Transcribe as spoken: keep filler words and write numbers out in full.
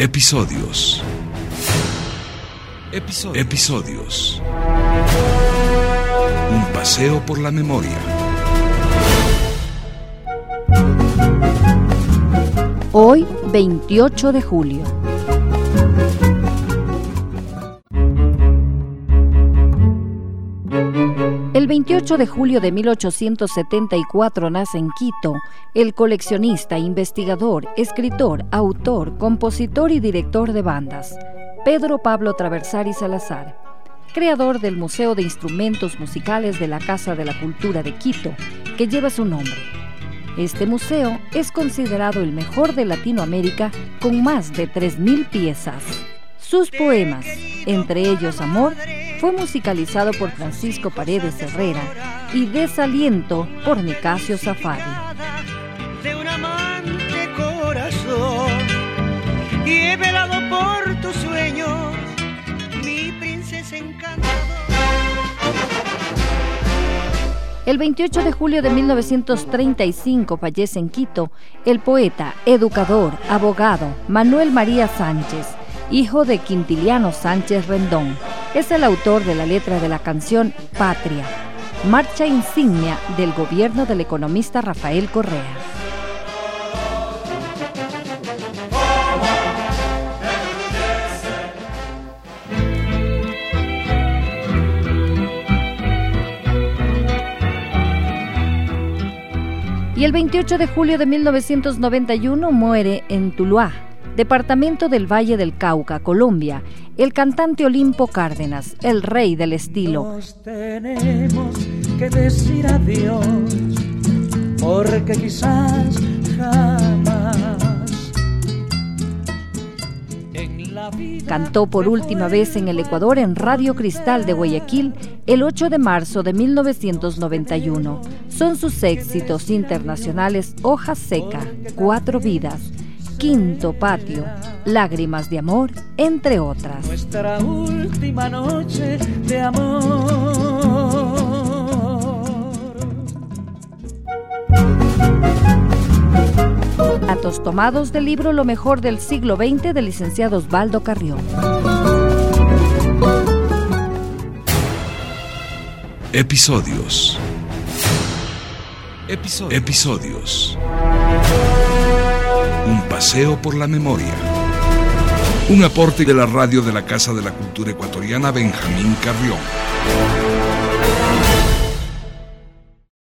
Episodios. Episodios. Episodios. Un paseo por la memoria. Hoy, veintiocho de julio. El veintiocho de julio de mil ochocientos setenta y cuatro nace en Quito el coleccionista, investigador, escritor, autor, compositor y director de bandas, Pedro Pablo Traversari Salazar, creador del Museo de Instrumentos Musicales de la Casa de la Cultura de Quito, que lleva su nombre. Este museo es considerado el mejor de Latinoamérica con más de tres mil piezas. Sus poemas, entre ellos Amor, fue musicalizado por Francisco Paredes Herrera y Desaliento por Nicasio Zafari. De un amante corazón y he velado por tus sueños, mi princesa encantadora. El veintiocho de julio de mil novecientos treinta y cinco fallece en Quito el poeta, educador, abogado Manuel María Sánchez, hijo de Quintiliano Sánchez Rendón. Es el autor de la letra de la canción Patria, marcha insignia del gobierno del economista Rafael Correa. Y el veintiocho de julio de mil novecientos noventa y uno muere en Tuluá, departamento del Valle del Cauca, Colombia, el cantante Olimpo Cárdenas, el rey del estilo. Nos tenemos que decir adiós, porque quizás jamás en la vida. Cantó por última vez en el Ecuador en Radio Cristal de Guayaquil el ocho de marzo de mil novecientos noventa y uno. Son sus éxitos internacionales Hoja Seca, Cuatro Vidas, Quinto Patio, Lágrimas de Amor, entre otras. Nuestra última noche de amor. Datos tomados del libro Lo mejor del siglo veinte del licenciado Osvaldo Carrión. Episodios. Episodios. Episodios. Un paseo por la memoria. Un aporte de la radio de la Casa de la Cultura Ecuatoriana Benjamín Carrión.